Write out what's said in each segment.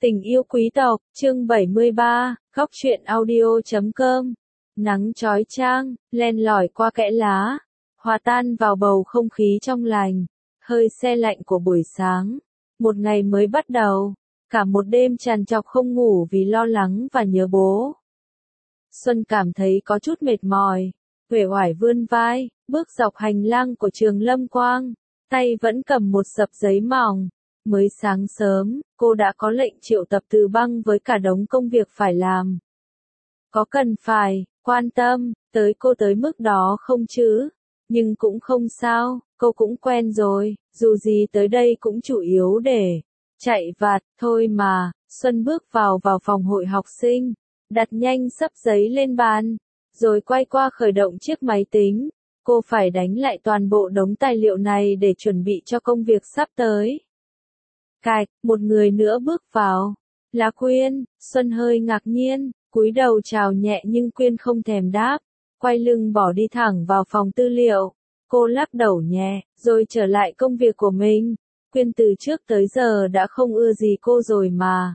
Tình yêu quý tộc, chương 73, góc truyện audio.com. Nắng chói chang, len lỏi qua kẽ lá, hòa tan vào bầu không khí trong lành, hơi se lạnh của buổi sáng. Một ngày mới bắt đầu, cả một đêm trằn trọc không ngủ vì lo lắng và nhớ bố. Xuân cảm thấy có chút mệt mỏi, uể oải vươn vai, bước dọc hành lang của trường Lâm Quang, tay vẫn cầm một sập giấy mỏng. Mới sáng sớm, cô đã có lệnh triệu tập Từ Băng với cả đống công việc phải làm. Có cần phải quan tâm tới cô tới mức đó không chứ? Nhưng cũng không sao, cô cũng quen rồi, dù gì tới đây cũng chủ yếu để chạy vặt thôi mà. Xuân bước vào phòng hội học sinh, đặt nhanh xấp giấy lên bàn, rồi quay qua khởi động chiếc máy tính. Cô phải đánh lại toàn bộ đống tài liệu này để chuẩn bị cho công việc sắp tới. Cạch, một người nữa bước vào. Là Quyên. Xuân hơi ngạc nhiên, cúi đầu chào nhẹ nhưng Quyên không thèm đáp, quay lưng bỏ đi thẳng vào phòng tư liệu. Cô lắc đầu nhẹ, rồi trở lại công việc của mình. Quyên từ trước tới giờ đã không ưa gì cô rồi mà.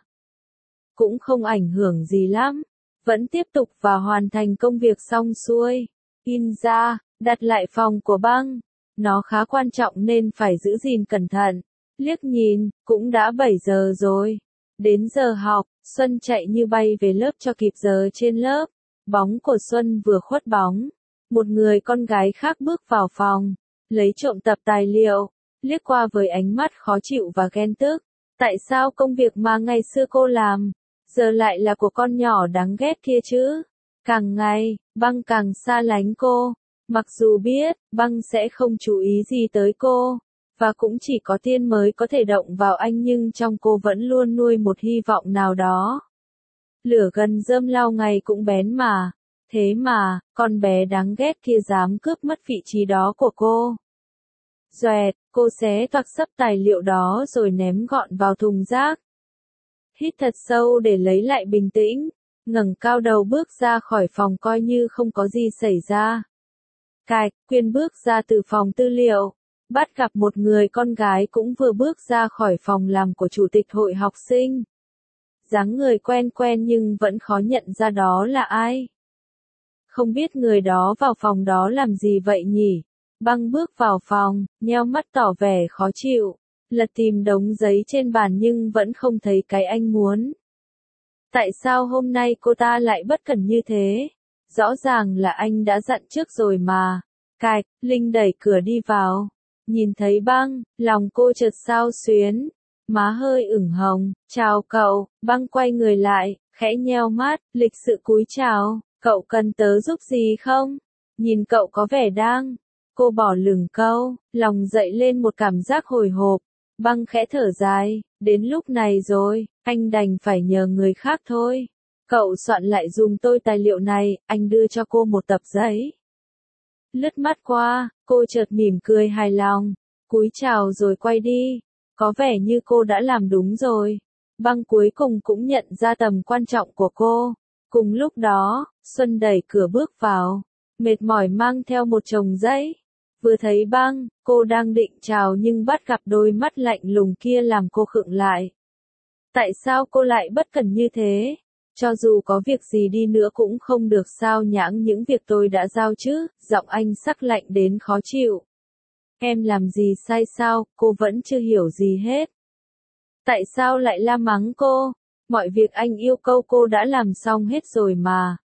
Cũng không ảnh hưởng gì lắm, vẫn tiếp tục và hoàn thành công việc xong xuôi. In ra, đặt lại phòng của Băng. Nó khá quan trọng nên phải giữ gìn cẩn thận. Liếc nhìn, cũng đã 7 giờ rồi. Đến giờ học, Xuân chạy như bay về lớp cho kịp giờ trên lớp. Bóng của Xuân vừa khuất bóng. Một người con gái khác bước vào phòng, lấy trộm tập tài liệu, liếc qua với ánh mắt khó chịu và ghen tức. Tại sao công việc mà ngày xưa cô làm, giờ lại là của con nhỏ đáng ghét kia chứ? Càng ngày, Băng càng xa lánh cô. Mặc dù biết, Băng sẽ không chú ý gì tới cô. Và cũng chỉ có Tiên mới có thể động vào anh, nhưng trong cô vẫn luôn nuôi một hy vọng nào đó. Lửa gần rơm lao ngày cũng bén mà. Thế mà, con bé đáng ghét kia dám cướp mất vị trí đó của cô. Doẹt, cô xé toạc xấp tài liệu đó rồi ném gọn vào thùng rác. Hít thật sâu để lấy lại bình tĩnh, ngẩng cao đầu bước ra khỏi phòng coi như không có gì xảy ra. Cạch, Quyên bước ra từ phòng tư liệu. Bắt gặp một người con gái cũng vừa bước ra khỏi phòng làm của chủ tịch hội học sinh. Dáng người quen quen nhưng vẫn khó nhận ra đó là ai. Không biết người đó vào phòng đó làm gì vậy nhỉ? Băng bước vào phòng, nheo mắt tỏ vẻ khó chịu, lật tìm đống giấy trên bàn nhưng vẫn không thấy cái anh muốn. Tại sao hôm nay cô ta lại bất cẩn như thế? Rõ ràng là anh đã dặn trước rồi mà. Cạch, Linh đẩy cửa đi vào. Nhìn thấy Băng, lòng cô chợt xao xuyến, má hơi ửng hồng. Chào cậu. Băng quay người lại, khẽ nheo mắt, lịch sự cúi chào. Cậu cần tớ giúp gì không? Nhìn cậu có vẻ đang. Cô bỏ lửng câu, lòng dậy lên một cảm giác hồi hộp. Băng khẽ thở dài, đến lúc này rồi, anh đành phải nhờ người khác thôi. Cậu soạn lại dùm tôi tài liệu này, anh đưa cho cô một tập giấy. Lướt mắt qua, cô chợt mỉm cười hài lòng, cúi chào rồi quay đi. Có vẻ như cô đã làm đúng rồi. Băng cuối cùng cũng nhận ra tầm quan trọng của cô. Cùng lúc đó, Xuân đẩy cửa bước vào, mệt mỏi mang theo một chồng giấy. Vừa thấy Băng, cô đang định chào nhưng bắt gặp đôi mắt lạnh lùng kia làm cô khựng lại. Tại sao cô lại bất cẩn như thế? Cho dù có việc gì đi nữa cũng không được sao nhãng những việc tôi đã giao chứ, giọng anh sắc lạnh đến khó chịu. Em làm gì sai sao, cô vẫn chưa hiểu gì hết. Tại sao lại la mắng cô? Mọi việc anh yêu cầu cô đã làm xong hết rồi mà.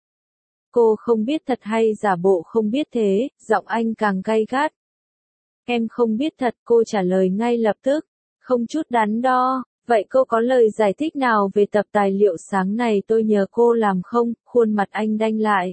Cô không biết thật hay giả bộ không biết thế, giọng anh càng gay gắt. Em không biết thật, cô trả lời ngay lập tức, không chút đắn đo. Vậy cô có lời giải thích nào về tập tài liệu sáng này tôi nhờ cô làm không? Khuôn mặt anh đanh lại.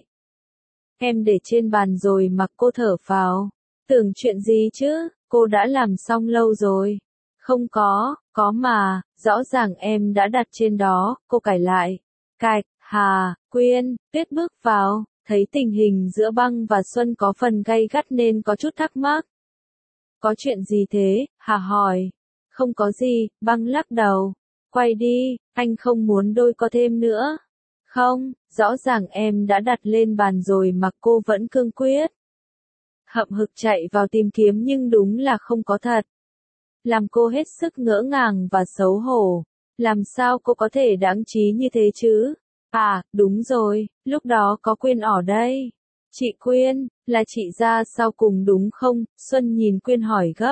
Em để trên bàn rồi mặc cô thở phào. Tưởng chuyện gì chứ, cô đã làm xong lâu rồi. Không có mà, rõ ràng em đã đặt trên đó, cô cãi lại. Cạch, Hà, Quyên, Tuyết bước vào, thấy tình hình giữa Băng và Xuân có phần gay gắt nên có chút thắc mắc. Có chuyện gì thế? Hà hỏi. Không có gì, Băng lắc đầu. Quay đi, anh không muốn đôi co thêm nữa. Không, rõ ràng em đã đặt lên bàn rồi mà cô vẫn cương quyết. Hậm hực chạy vào tìm kiếm nhưng đúng là không có thật. Làm cô hết sức ngỡ ngàng và xấu hổ. Làm sao cô có thể đáng trí như thế chứ? À, đúng rồi, lúc đó có Quyên ở đây. Chị Quyên, là chị ra sau cùng đúng không? Xuân nhìn Quyên hỏi gấp.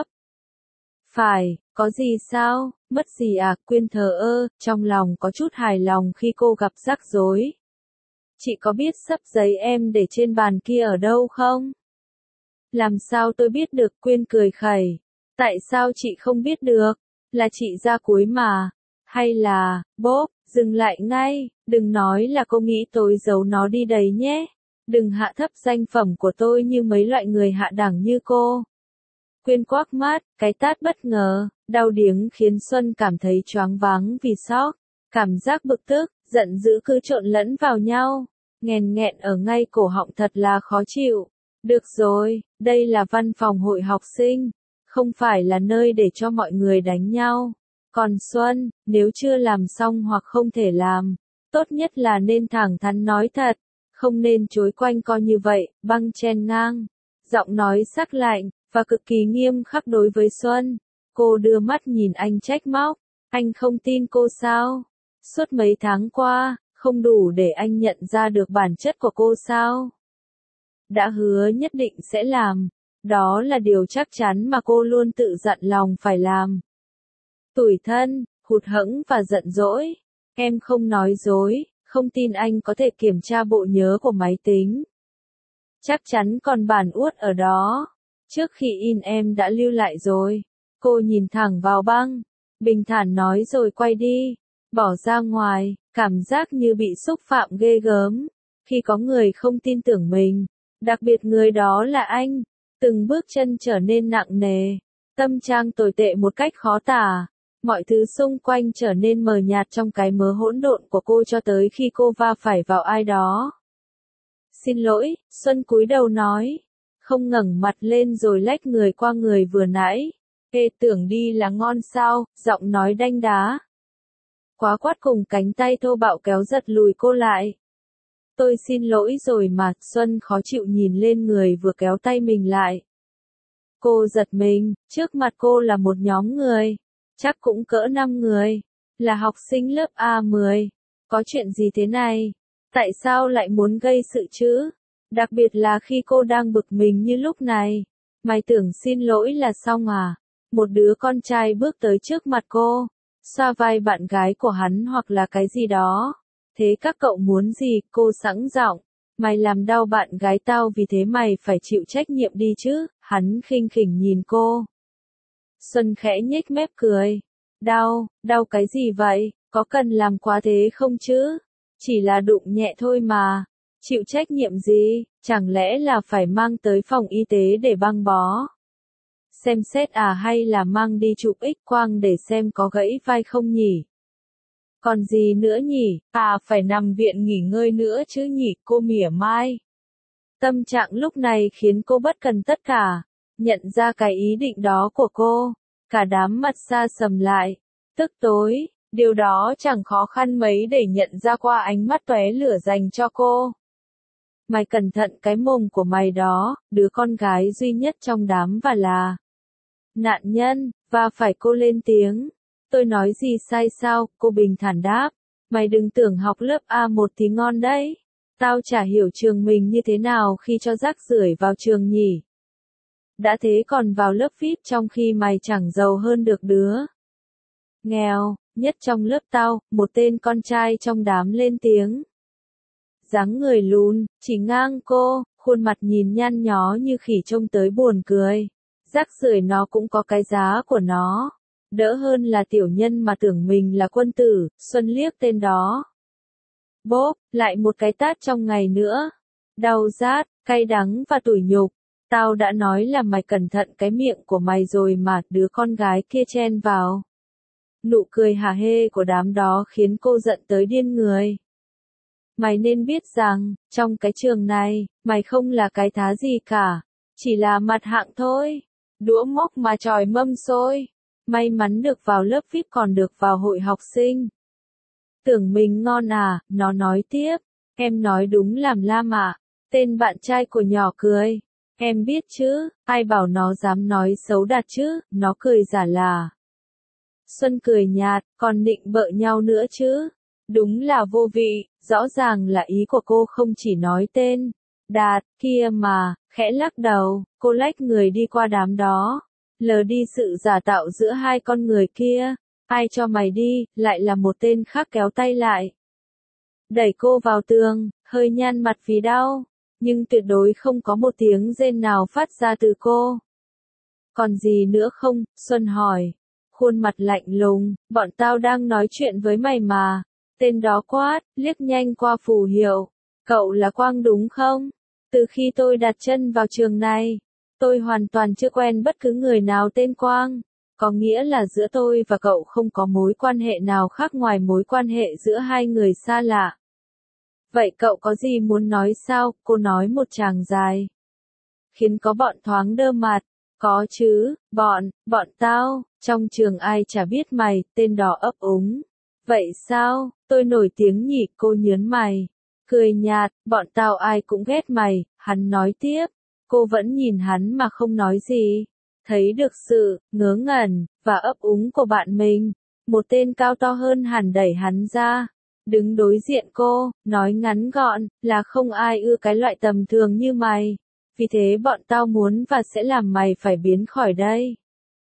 Phải, có gì sao? Mất gì à? Quyên thờ ơ, trong lòng có chút hài lòng khi cô gặp rắc rối. Chị có biết xấp giấy em để trên bàn kia ở đâu không? Làm sao tôi biết được? Quyên cười khẩy. Tại sao chị không biết được? Là chị ra cuối mà. Hay là, bốp, dừng lại ngay, đừng nói là cô nghĩ tôi giấu nó đi đấy nhé. Đừng hạ thấp danh phẩm của tôi như mấy loại người hạ đẳng như cô. Quyên quắc mắt, cái tát bất ngờ, đau điếng khiến Xuân cảm thấy choáng váng vì sốc. Cảm giác bực tức, giận dữ cứ trộn lẫn vào nhau. Nghèn nghẹn ở ngay cổ họng thật là khó chịu. Được rồi, đây là văn phòng hội học sinh, không phải là nơi để cho mọi người đánh nhau. Còn Xuân, nếu chưa làm xong hoặc không thể làm, tốt nhất là nên thẳng thắn nói thật, không nên chối quanh co như vậy, băng chen ngang. Giọng nói sắc lạnh, và cực kỳ nghiêm khắc đối với Xuân. Cô đưa mắt nhìn anh trách móc, anh không tin cô sao? Suốt mấy tháng qua, không đủ để anh nhận ra được bản chất của cô sao? Đã hứa nhất định sẽ làm, đó là điều chắc chắn mà cô luôn tự dặn lòng phải làm. Tủi thân, hụt hẫng và giận dỗi. Em không nói dối, không tin anh có thể kiểm tra bộ nhớ của máy tính. Chắc chắn còn bản uất ở đó. Trước khi in em đã lưu lại rồi. Cô nhìn thẳng vào băng, bình thản nói rồi quay đi, bỏ ra ngoài, cảm giác như bị xúc phạm ghê gớm. Khi có người không tin tưởng mình, đặc biệt người đó là anh, từng bước chân trở nên nặng nề, tâm trạng tồi tệ một cách khó tả. Mọi thứ xung quanh trở nên mờ nhạt trong cái mớ hỗn độn của cô cho tới khi cô va phải vào ai đó. Xin lỗi, Xuân cúi đầu nói, không ngẩng mặt lên rồi lách người qua người vừa nãy. Ê, tưởng đi là ngon sao, giọng nói đanh đá. Quá quát cùng cánh tay thô bạo kéo giật lùi cô lại. Tôi xin lỗi rồi mà, Xuân khó chịu nhìn lên người vừa kéo tay mình lại. Cô giật mình, trước mặt cô là một nhóm người, chắc cũng cỡ 5 người, là học sinh lớp A10. Có chuyện gì thế này? Tại sao lại muốn gây sự chứ? Đặc biệt là khi cô đang bực mình như lúc này. Mày tưởng xin lỗi là xong à? Một đứa con trai bước tới trước mặt cô, xoa vai bạn gái của hắn hoặc là cái gì đó. Thế các cậu muốn gì? Cô sẵn giọng. Mày làm đau bạn gái tao vì thế mày phải chịu trách nhiệm đi chứ. Hắn khinh khỉnh nhìn cô. Xuân khẽ nhếch mép cười. Đau cái gì vậy? Có cần làm quá thế không chứ? Chỉ là đụng nhẹ thôi mà. Chịu trách nhiệm gì? Chẳng lẽ là phải mang tới phòng y tế để băng bó? Xem xét à, hay là mang đi chụp X-quang để xem có gãy vai không nhỉ? Còn gì nữa nhỉ? À, phải nằm viện nghỉ ngơi nữa chứ nhỉ? Cô mỉa mai. Tâm trạng lúc này khiến cô bất cần tất cả. Nhận ra cái ý định đó của cô, cả đám mặt xa sầm lại, tức tối. Điều đó chẳng khó khăn mấy để nhận ra qua ánh mắt tóe lửa dành cho cô. Mày cẩn thận cái mồm của mày đó, đứa con gái duy nhất trong đám và là nạn nhân, và phải cô lên tiếng. Tôi nói gì sai sao? Cô bình thản đáp. Mày đừng tưởng học lớp A1 thì ngon đấy. Tao chả hiểu trường mình như thế nào khi cho rác rưởi vào trường nhỉ. Đã thế còn vào lớp VIP trong khi mày chẳng giàu hơn được đứa nghèo nhất trong lớp tao, một tên con trai trong đám lên tiếng. Dáng người lùn, chỉ ngang cô, khuôn mặt nhìn nhăn nhó như khỉ trông tới buồn cười. Rác rưởi nó cũng có cái giá của nó. Đỡ hơn là tiểu nhân mà tưởng mình là quân tử. Xuân liếc tên đó. Bốp, lại một cái tát trong ngày nữa. Đau rát, cay đắng và tủi nhục. Tao đã nói là mày cẩn thận cái miệng của mày rồi mà, đứa con gái kia chen vào. Nụ cười hả hê của đám đó khiến cô giận tới điên người. Mày nên biết rằng, trong cái trường này, mày không là cái thá gì cả. Chỉ là mặt hạng thôi. Đũa móc mà chòi mâm xôi. May mắn được vào lớp VIP còn được vào hội học sinh. Tưởng mình ngon à, nó nói tiếp. Em nói đúng làm lam ạ. Tên bạn trai của nhỏ cười. Em biết chứ, ai bảo nó dám nói xấu Đạt chứ, nó cười giả là. Xuân cười nhạt, còn định bợ nhau nữa chứ? Đúng là vô vị, rõ ràng là ý của cô không chỉ nói tên. Đạt, kia mà, khẽ lắc đầu, cô lách người đi qua đám đó. Lờ đi sự giả tạo giữa hai con người kia. Ai cho mày đi, lại là một tên khác kéo tay lại. Đẩy cô vào tường, hơi nhăn mặt vì đau. Nhưng tuyệt đối không có một tiếng rên nào phát ra từ cô. Còn gì nữa không? Xuân hỏi. Khuôn mặt lạnh lùng, bọn tao đang nói chuyện với mày mà. Tên đó quát, liếc nhanh qua phù hiệu. Cậu là Quang đúng không? Từ khi tôi đặt chân vào trường này, tôi hoàn toàn chưa quen bất cứ người nào tên Quang. Có nghĩa là giữa tôi và cậu không có mối quan hệ nào khác ngoài mối quan hệ giữa hai người xa lạ. Vậy cậu có gì muốn nói sao? Cô nói một tràng dài. Khiến có bọn thoáng đơ mặt. Có chứ, bọn tao, trong trường ai chả biết mày, tên đó ấp úng. Vậy sao, tôi nổi tiếng nhỉ? Cô nhớn mày. Cười nhạt, bọn tao ai cũng ghét mày, hắn nói tiếp. Cô vẫn nhìn hắn mà không nói gì. Thấy được sự ngớ ngẩn và ấp úng của bạn mình. Một tên cao to hơn hẳn đẩy hắn ra. Đứng đối diện cô, nói ngắn gọn, là không ai ưa cái loại tầm thường như mày. Vì thế bọn tao muốn và sẽ làm mày phải biến khỏi đây.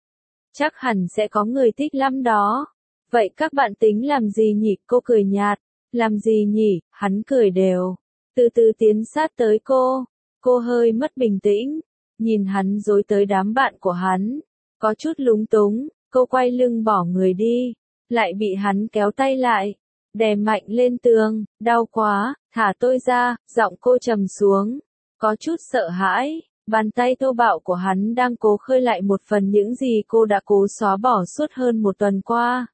Chắc hẳn sẽ có người thích lắm đó. Vậy các bạn tính làm gì nhỉ? Cô cười nhạt. Làm gì nhỉ? Hắn cười đều. Từ từ tiến sát tới cô. Cô hơi mất bình tĩnh. Nhìn hắn dối tới đám bạn của hắn. Có chút lúng túng. Cô quay lưng bỏ người đi. Lại bị hắn kéo tay lại. Đè mạnh lên tường. Đau quá. Thả tôi ra. Giọng cô trầm xuống. Có chút sợ hãi. Bàn tay thô bạo của hắn đang cố khơi lại một phần những gì cô đã cố xóa bỏ suốt hơn một tuần qua.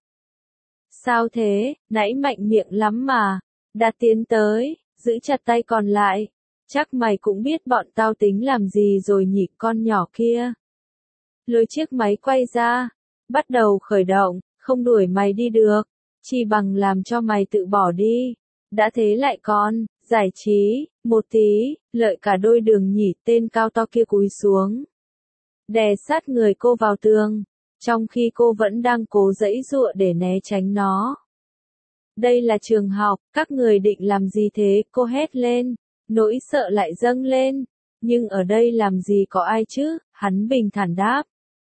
Sao thế? Nãy mạnh miệng lắm mà. Đạt tiến tới, giữ chặt tay còn lại. Chắc mày cũng biết bọn tao tính làm gì rồi nhỉ, con nhỏ kia. Lôi chiếc máy quay ra. Bắt đầu khởi động, không đuổi mày đi được. Chỉ bằng làm cho mày tự bỏ đi. Đã thế lại còn, giải trí, một tí, lợi cả đôi đường nhỉ. Tên cao to kia cúi xuống. Đè sát người cô vào tường. Trong khi cô vẫn đang cố giãy giụa để né tránh nó. Đây là trường học, các người định làm gì thế? Cô hét lên. Nỗi sợ lại dâng lên. Nhưng ở đây làm gì có ai chứ? Hắn bình thản đáp.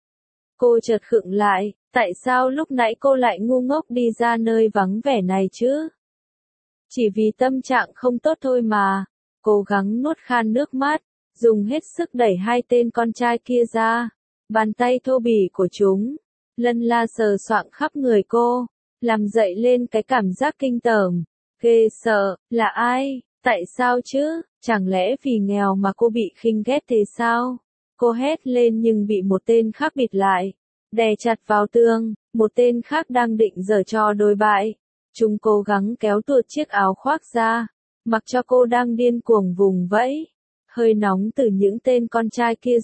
Cô chợt khựng lại. Tại sao lúc nãy cô lại ngu ngốc đi ra nơi vắng vẻ này chứ? Chỉ vì tâm trạng không tốt thôi mà. Cố gắng nuốt khan nước mắt. Dùng hết sức đẩy hai tên con trai kia ra. Bàn tay thô bỉ của chúng. Lân la sờ soạng khắp người cô. Làm dậy lên cái cảm giác kinh tởm. Ghê sợ, là ai? Tại sao chứ? Chẳng lẽ vì nghèo mà cô bị khinh ghét thế sao? Cô hét lên nhưng bị một tên khác bịt lại. Đè chặt vào tường, một tên khác đang định giở trò đồi bại. Chúng cố gắng kéo tuột chiếc áo khoác ra. Mặc cho cô đang điên cuồng vùng vẫy. Hơi nóng từ những tên con trai kia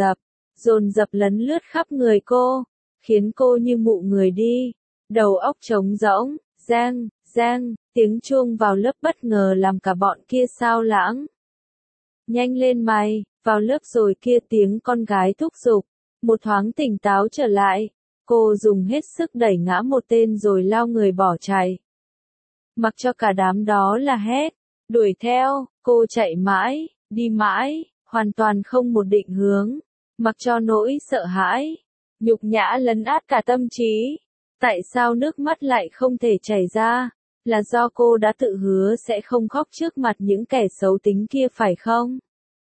dồn dập lấn lướt khắp người cô. Khiến cô như mụ người đi. Đầu óc trống rỗng, giang, tiếng chuông vào lớp bất ngờ làm cả bọn kia xao lãng. Nhanh lên mày, vào lớp rồi kia, tiếng con gái thúc giục. Một thoáng tỉnh táo trở lại, cô dùng hết sức đẩy ngã một tên rồi lao người bỏ chạy. Mặc cho cả đám đó là hét, đuổi theo, cô chạy mãi, đi mãi, hoàn toàn không một định hướng. Mặc cho nỗi sợ hãi, nhục nhã lấn át cả tâm trí. Tại sao nước mắt lại không thể chảy ra? Là do cô đã tự hứa sẽ không khóc trước mặt những kẻ xấu tính kia phải không?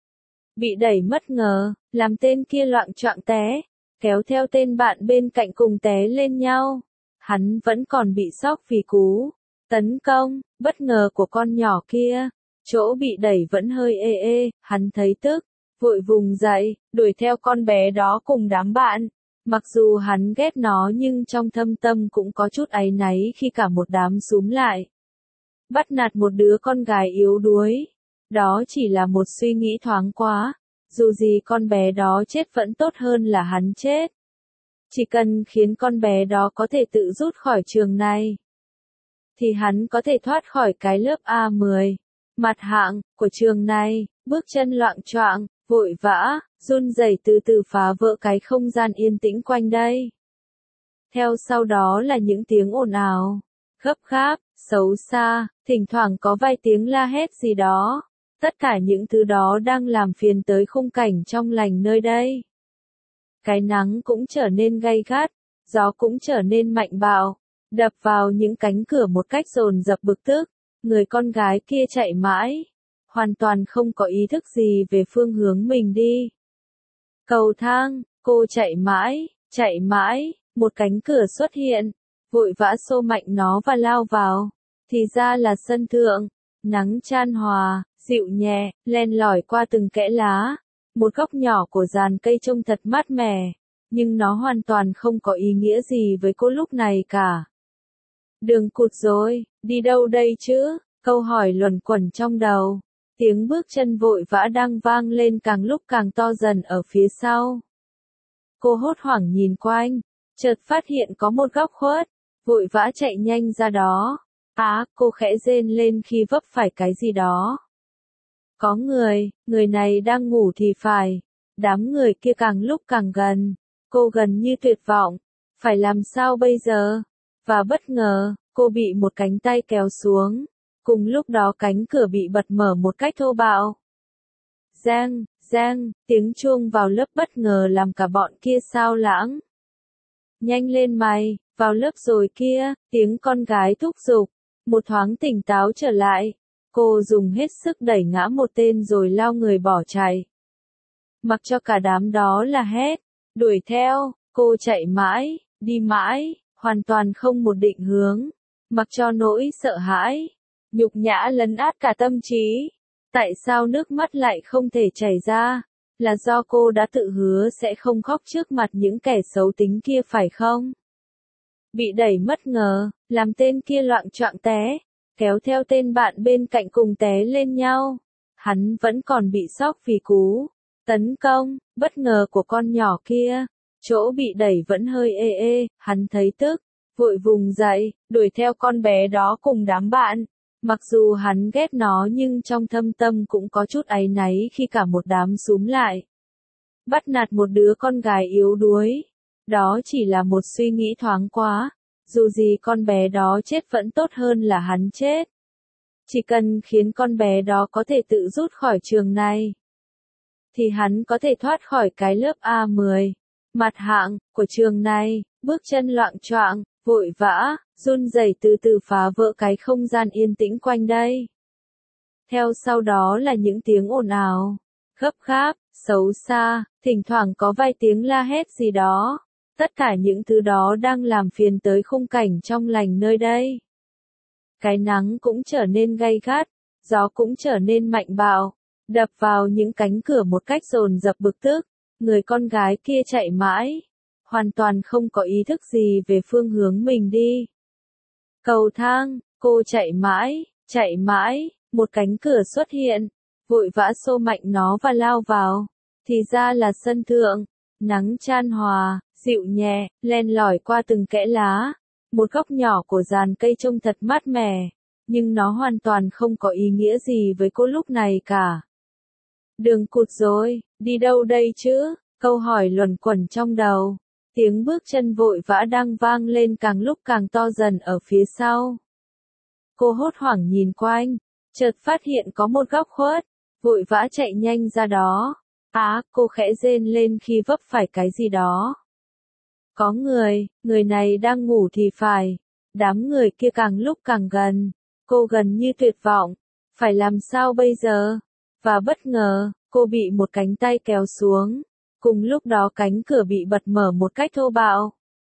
Bị đẩy bất ngờ, làm tên kia loạng choạng té, kéo theo tên bạn bên cạnh cùng té lên nhau. Hắn vẫn còn bị sốc vì cú tấn công bất ngờ của con nhỏ kia. Chỗ bị đẩy vẫn hơi ê, hắn thấy tức, vội vùng dậy, đuổi theo con bé đó cùng đám bạn. Mặc dù hắn ghét nó nhưng trong thâm tâm cũng có chút áy náy khi cả một đám xúm lại. Bắt nạt một đứa con gái yếu đuối. Đó chỉ là một suy nghĩ thoáng quá. Dù gì con bé đó chết vẫn tốt hơn là hắn chết. Chỉ cần khiến con bé đó có thể tự rút khỏi trường này, thì hắn có thể thoát khỏi cái lớp A10, mặt hạng, của trường này. Bước chân loạng choạng, vội vã, run rẩy từ từ phá vỡ cái không gian yên tĩnh quanh đây. Theo sau đó là những tiếng ồn ào, gấp gáp, xấu xa, thỉnh thoảng có vài tiếng la hét gì đó. Tất cả những thứ đó đang làm phiền tới khung cảnh trong lành nơi đây. Cái nắng cũng trở nên gay gắt, gió cũng trở nên mạnh bạo, đập vào những cánh cửa một cách dồn dập bực tức. Người con gái kia chạy mãi, hoàn toàn không có ý thức gì về phương hướng mình đi. Cầu thang, cô chạy mãi, một cánh cửa xuất hiện, vội vã xô mạnh nó và lao vào. Thì ra là sân thượng, nắng chan hòa, dịu nhẹ, len lỏi qua từng kẽ lá. Một góc nhỏ của giàn cây trông thật mát mẻ, nhưng nó hoàn toàn không có ý nghĩa gì với cô lúc này cả. Đường cụt rồi, đi đâu đây chứ? Câu hỏi luẩn quẩn trong đầu. Tiếng bước chân vội vã đang vang lên càng lúc càng to dần ở phía sau. Cô hốt hoảng nhìn quanh, chợt phát hiện có một góc khuất, vội vã chạy nhanh ra đó. Cô khẽ rên lên khi vấp phải cái gì đó. Có người này đang ngủ thì phải. Đám người kia càng lúc càng gần, cô gần như tuyệt vọng. Phải làm sao bây giờ? Và bất ngờ, cô bị một cánh tay kéo xuống. Cùng lúc đó cánh cửa bị bật mở một cách thô bạo. Giang, tiếng chuông vào lớp bất ngờ làm cả bọn kia xao lãng. Nhanh lên mày, vào lớp rồi kia, tiếng con gái thúc giục. Một thoáng tỉnh táo trở lại, cô dùng hết sức đẩy ngã một tên rồi lao người bỏ chạy. Mặc cho cả đám đó là hét, đuổi theo, cô chạy mãi, đi mãi, hoàn toàn không một định hướng. Mặc cho nỗi sợ hãi, nhục nhã lấn át cả tâm trí. Tại sao nước mắt lại không thể chảy ra? Là do cô đã tự hứa sẽ không khóc trước mặt những kẻ xấu tính kia phải không? Bị đẩy bất ngờ, làm tên kia loạng choạng té, kéo theo tên bạn bên cạnh cùng té lên nhau. Hắn vẫn còn bị sốc vì cú tấn công bất ngờ của con nhỏ kia. Chỗ bị đẩy vẫn hơi ê, hắn thấy tức, vội vùng dậy, đuổi theo con bé đó cùng đám bạn. Mặc dù hắn ghét nó nhưng trong thâm tâm cũng có chút áy náy khi cả một đám xúm lại bắt nạt một đứa con gái yếu đuối. Đó chỉ là một suy nghĩ thoáng quá. Dù gì con bé đó chết vẫn tốt hơn là hắn chết. Chỉ cần khiến con bé đó có thể tự rút khỏi trường này, thì hắn có thể thoát khỏi cái lớp A10, mặt hạng, của trường này. Bước chân loạng choạng, vội vã, run rẩy từ từ phá vỡ cái không gian yên tĩnh quanh đây. Theo sau đó là những tiếng ồn ào, gấp gáp, xấu xa, thỉnh thoảng có vài tiếng la hét gì đó. Tất cả những thứ đó đang làm phiền tới khung cảnh trong lành nơi đây. Cái nắng cũng trở nên gay gắt, gió cũng trở nên mạnh bạo, đập vào những cánh cửa một cách dồn dập bực tức. Người con gái kia chạy mãi, hoàn toàn không có ý thức gì về phương hướng mình đi. Cầu thang, cô chạy mãi, một cánh cửa xuất hiện, vội vã xô mạnh nó và lao vào. Thì ra là sân thượng, nắng chan hòa, dịu nhẹ, len lỏi qua từng kẽ lá. Một góc nhỏ của giàn cây trông thật mát mẻ, nhưng nó hoàn toàn không có ý nghĩa gì với cô lúc này cả. Đường cụt rồi, đi đâu đây chứ? Câu hỏi luẩn quẩn trong đầu. Tiếng bước chân vội vã đang vang lên càng lúc càng to dần ở phía sau. Cô hốt hoảng nhìn quanh, chợt phát hiện có một góc khuất, vội vã chạy nhanh ra đó. Cô khẽ rên lên khi vấp phải cái gì đó. Có người này đang ngủ thì phải. Đám người kia càng lúc càng gần, cô gần như tuyệt vọng. Phải làm sao bây giờ? Và bất ngờ, cô bị một cánh tay kéo xuống. Cùng lúc đó cánh cửa bị bật mở một cách thô bạo.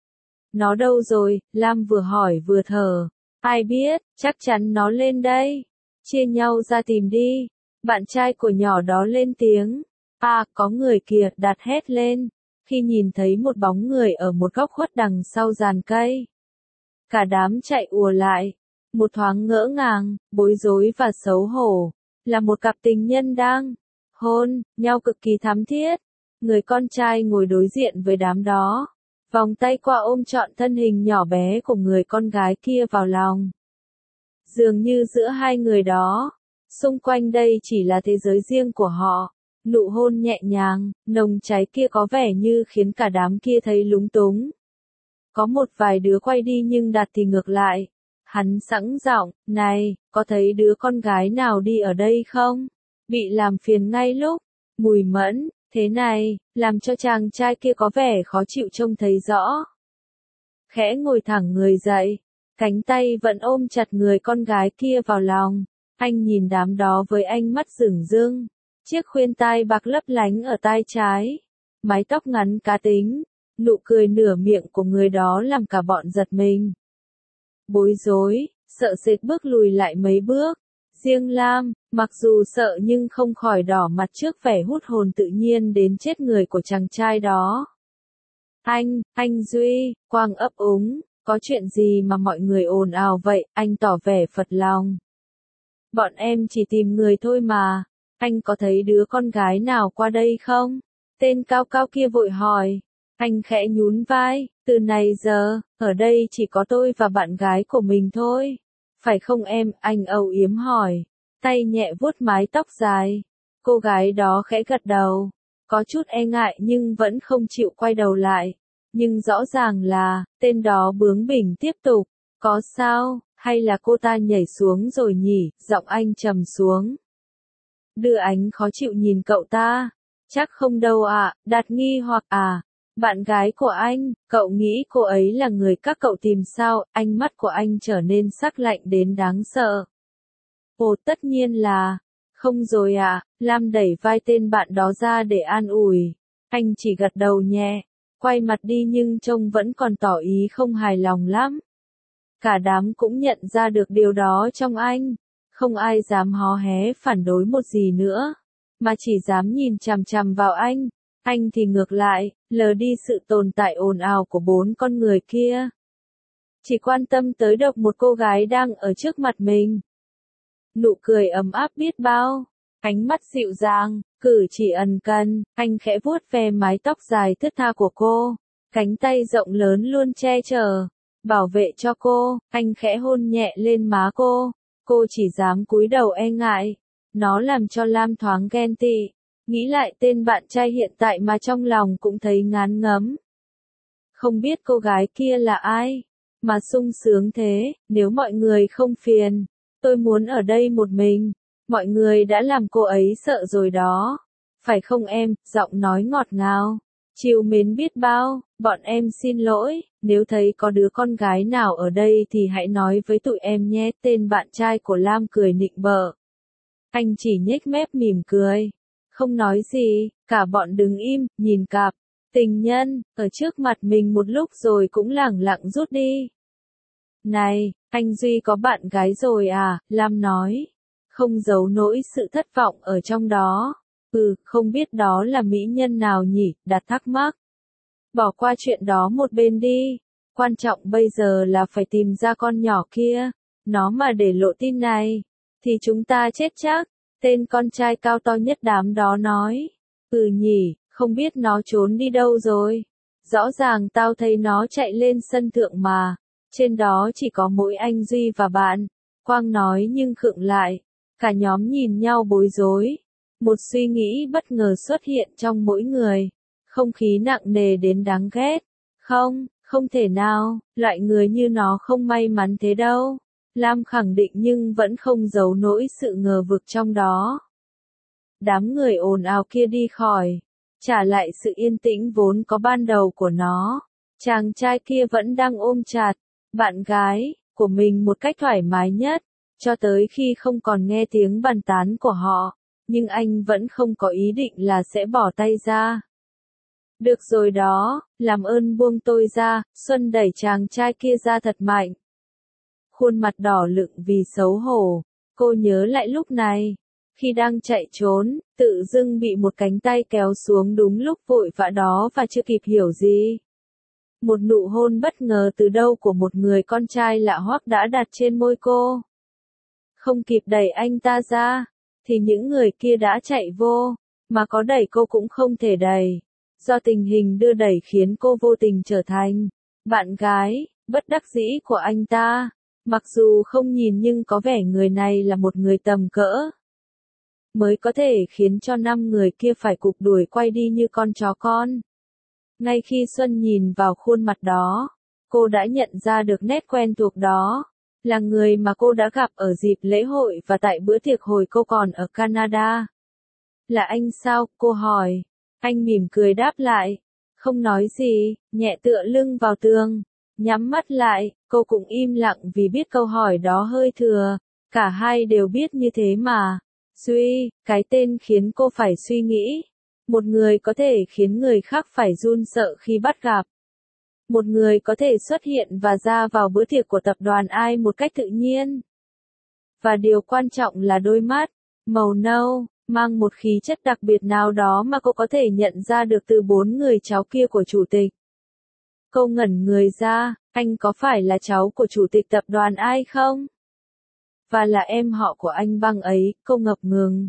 Nó đâu rồi? Lam vừa hỏi vừa thở. Ai biết, chắc chắn nó lên đây. Chia nhau ra tìm đi. Bạn trai của nhỏ đó lên tiếng. Có người kìa, Đạt hét lên, khi nhìn thấy một bóng người ở một góc khuất đằng sau giàn cây. Cả đám chạy ùa lại, một thoáng ngỡ ngàng, bối rối và xấu hổ. Là một cặp tình nhân đang hôn nhau cực kỳ thắm thiết. Người con trai ngồi đối diện với đám đó, vòng tay qua ôm trọn thân hình nhỏ bé của người con gái kia vào lòng. Dường như giữa hai người đó, xung quanh đây chỉ là thế giới riêng của họ. Nụ hôn nhẹ nhàng, nồng cháy kia có vẻ như khiến cả đám kia thấy lúng túng. Có một vài đứa quay đi nhưng Đạt thì ngược lại. Hắn sẵn giọng, này, có thấy đứa con gái nào đi ở đây không? Bị làm phiền ngay lúc. Mùi Mẫn, thế này, làm cho chàng trai kia có vẻ khó chịu trông thấy rõ. Khẽ ngồi thẳng người dậy, cánh tay vẫn ôm chặt người con gái kia vào lòng. Anh nhìn đám đó với ánh mắt dửng dưng. Chiếc khuyên tai bạc lấp lánh ở tai trái. Mái tóc ngắn cá tính. Nụ cười nửa miệng của người đó làm cả bọn giật mình. Bối rối, sợ sệt bước lùi lại mấy bước. Riêng Lam, mặc dù sợ nhưng không khỏi đỏ mặt trước vẻ hút hồn tự nhiên đến chết người của chàng trai đó. Anh Duy, Quang ấp úng, có chuyện gì mà mọi người ồn ào vậy, anh tỏ vẻ phật lòng. Bọn em chỉ tìm người thôi mà, anh có thấy đứa con gái nào qua đây không? Tên cao cao kia vội hỏi. Anh khẽ nhún vai, từ này giờ, ở đây chỉ có tôi và bạn gái của mình thôi. Phải không em? Anh âu yếm hỏi, tay nhẹ vuốt mái tóc dài. Cô gái đó khẽ gật đầu, có chút e ngại nhưng vẫn không chịu quay đầu lại. Nhưng rõ ràng là, tên đó bướng bỉnh tiếp tục, có sao, hay là cô ta nhảy xuống rồi nhỉ? Giọng anh trầm xuống. Đưa ánh khó chịu nhìn cậu ta, chắc không đâu ạ. Đạt nghi hoặc bạn gái của anh, cậu nghĩ cô ấy là người các cậu tìm sao? Ánh mắt của anh trở nên sắc lạnh đến đáng sợ. Ồ, tất nhiên là, không rồi ạ. Lam đẩy vai tên bạn đó ra để an ủi. Anh chỉ gật đầu nhẹ, quay mặt đi nhưng trông vẫn còn tỏ ý không hài lòng lắm. Cả đám cũng nhận ra được điều đó trong anh. Không ai dám hó hé phản đối một gì nữa, mà chỉ dám nhìn chằm chằm vào anh. Anh thì ngược lại, lờ đi sự tồn tại ồn ào của 4 con người kia. Chỉ quan tâm tới độc một cô gái đang ở trước mặt mình. Nụ cười ấm áp biết bao, ánh mắt dịu dàng, cử chỉ ẩn cần, anh khẽ vuốt ve mái tóc dài thướt tha của cô. Cánh tay rộng lớn luôn che chở, bảo vệ cho cô, anh khẽ hôn nhẹ lên má cô. Cô chỉ dám cúi đầu e ngại. Nó làm cho Lam thoáng ghen tị. Nghĩ lại tên bạn trai hiện tại mà trong lòng cũng thấy ngán ngấm. Không biết cô gái kia là ai, mà sung sướng thế. Nếu mọi người không phiền, tôi muốn ở đây một mình. Mọi người đã làm cô ấy sợ rồi đó. Phải không em? Giọng nói ngọt ngào, trìu mến biết bao. Bọn em xin lỗi, nếu thấy có đứa con gái nào ở đây thì hãy nói với tụi em nhé. Tên bạn trai của Lam cười nịnh bợ. Anh chỉ nhếch mép mỉm cười, không nói gì. Cả bọn đứng im, nhìn cặp tình nhân ở trước mặt mình một lúc rồi cũng lẳng lặng rút đi. Này, anh Duy có bạn gái rồi à? Lam nói, không giấu nỗi sự thất vọng ở trong đó. Không biết đó là mỹ nhân nào nhỉ? Đạt thắc mắc. Bỏ qua chuyện đó một bên đi. Quan trọng bây giờ là phải tìm ra con nhỏ kia. Nó mà để lộ tin này, thì chúng ta chết chắc. Tên con trai cao to nhất đám đó nói. Nhỉ, không biết nó trốn đi đâu rồi. Rõ ràng tao thấy nó chạy lên sân thượng mà. Trên đó chỉ có mỗi anh Duy và bạn. Quang nói nhưng khựng lại. Cả nhóm nhìn nhau bối rối. Một suy nghĩ bất ngờ xuất hiện trong mỗi người. Không khí nặng nề đến đáng ghét. Không thể nào, loại người như nó không may mắn thế đâu. Lam khẳng định nhưng vẫn không giấu nỗi sự ngờ vực trong đó. Đám người ồn ào kia đi khỏi, trả lại sự yên tĩnh vốn có ban đầu của nó. Chàng trai kia vẫn đang ôm chặt bạn gái của mình một cách thoải mái nhất, cho tới khi không còn nghe tiếng bàn tán của họ. Nhưng anh vẫn không có ý định là sẽ bỏ tay ra. Được rồi đó, làm ơn buông tôi ra. Xuân đẩy chàng trai kia ra thật mạnh. Khuôn mặt đỏ lựng vì xấu hổ. Cô nhớ lại lúc này, khi đang chạy trốn, tự dưng bị một cánh tay kéo xuống đúng lúc vội vã đó và chưa kịp hiểu gì. Một nụ hôn bất ngờ từ đâu của một người con trai lạ hoắc đã đặt trên môi cô. Không kịp đẩy anh ta ra, thì những người kia đã chạy vô, mà có đẩy cô cũng không thể đẩy. Do tình hình đưa đẩy khiến cô vô tình trở thành bạn gái bất đắc dĩ của anh ta. Mặc dù không nhìn nhưng có vẻ người này là một người tầm cỡ, mới có thể khiến cho 5 người kia phải cục đuổi quay đi như con chó con. Ngay khi Xuân nhìn vào khuôn mặt đó, cô đã nhận ra được nét quen thuộc đó. Là người mà cô đã gặp ở dịp lễ hội và tại bữa tiệc hồi cô còn ở Canada. Là anh sao? Cô hỏi. Anh mỉm cười đáp lại. Không nói gì, nhẹ tựa lưng vào tường. Nhắm mắt lại, cô cũng im lặng vì biết câu hỏi đó hơi thừa. Cả hai đều biết như thế mà. Duy, cái tên khiến cô phải suy nghĩ. Một người có thể khiến người khác phải run sợ khi bắt gặp. Một người có thể xuất hiện và ra vào bữa tiệc của tập đoàn AI một cách tự nhiên. Và điều quan trọng là đôi mắt, màu nâu, mang một khí chất đặc biệt nào đó mà cô có thể nhận ra được từ 4 người cháu kia của chủ tịch. Cô ngẩn người ra, anh có phải là cháu của chủ tịch tập đoàn AI không? Và là em họ của anh Băng ấy, cô ngập ngừng.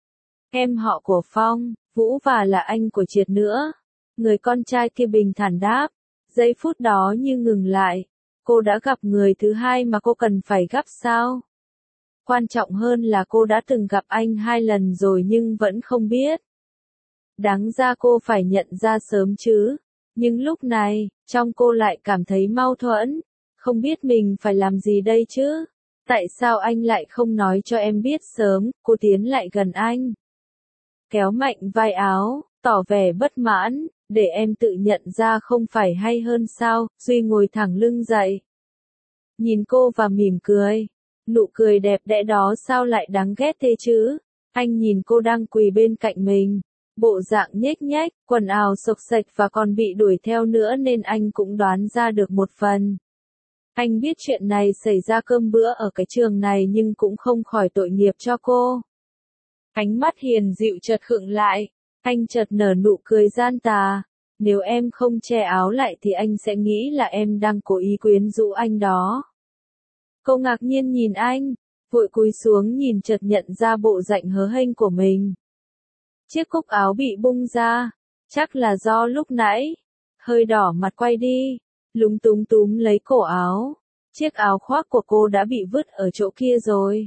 Em họ của Phong, Vũ và là anh của Triệt nữa. Người con trai kia bình thản đáp. Giây phút đó như ngừng lại. Cô đã gặp người thứ hai mà cô cần phải gặp sao? Quan trọng hơn là cô đã từng gặp anh 2 lần rồi nhưng vẫn không biết. Đáng ra cô phải nhận ra sớm chứ. Nhưng lúc này, trong cô lại cảm thấy mâu thuẫn. Không biết mình phải làm gì đây chứ? Tại sao anh lại không nói cho em biết sớm? Cô tiến lại gần anh. Kéo mạnh vai áo, tỏ vẻ bất mãn. Để em tự nhận ra không phải hay hơn sao? Duy ngồi thẳng lưng dậy. Nhìn cô và mỉm cười. Nụ cười đẹp đẽ đó sao lại đáng ghét thế chứ? Anh nhìn cô đang quỳ bên cạnh mình. Bộ dạng nhếch nhếch, quần áo xộc xệch và còn bị đuổi theo nữa nên anh cũng đoán ra được một phần. Anh biết chuyện này xảy ra cơm bữa ở cái trường này nhưng cũng không khỏi tội nghiệp cho cô. Ánh mắt hiền dịu chợt khựng lại. Anh chợt nở nụ cười gian tà. Nếu em không che áo lại thì anh sẽ nghĩ là em đang cố ý quyến rũ anh đó. Cô ngạc nhiên nhìn anh, vội cúi xuống nhìn chợt nhận ra bộ rãnh hớ hênh của mình. Chiếc cúc áo bị bung ra, chắc là do lúc nãy, hơi đỏ mặt quay đi, lúng túng túm lấy cổ áo. Chiếc áo khoác của cô đã bị vứt ở chỗ kia rồi.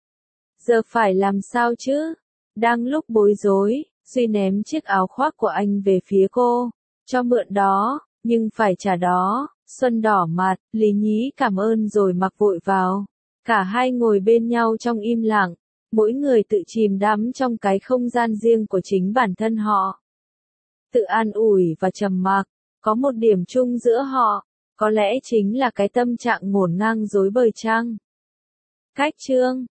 Giờ phải làm sao chứ? Đang lúc bối rối, Duy ném chiếc áo khoác của anh về phía cô. Cho mượn đó, nhưng phải trả đó. Xuân đỏ mặt, Lý Nhí cảm ơn rồi mặc vội vào. Cả hai ngồi bên nhau trong im lặng. Mỗi người tự chìm đắm trong cái không gian riêng của chính bản thân họ. Tự an ủi và trầm mặc. Có một điểm chung giữa họ. Có lẽ chính là cái tâm trạng ngổn ngang rối bời chăng? Cách chương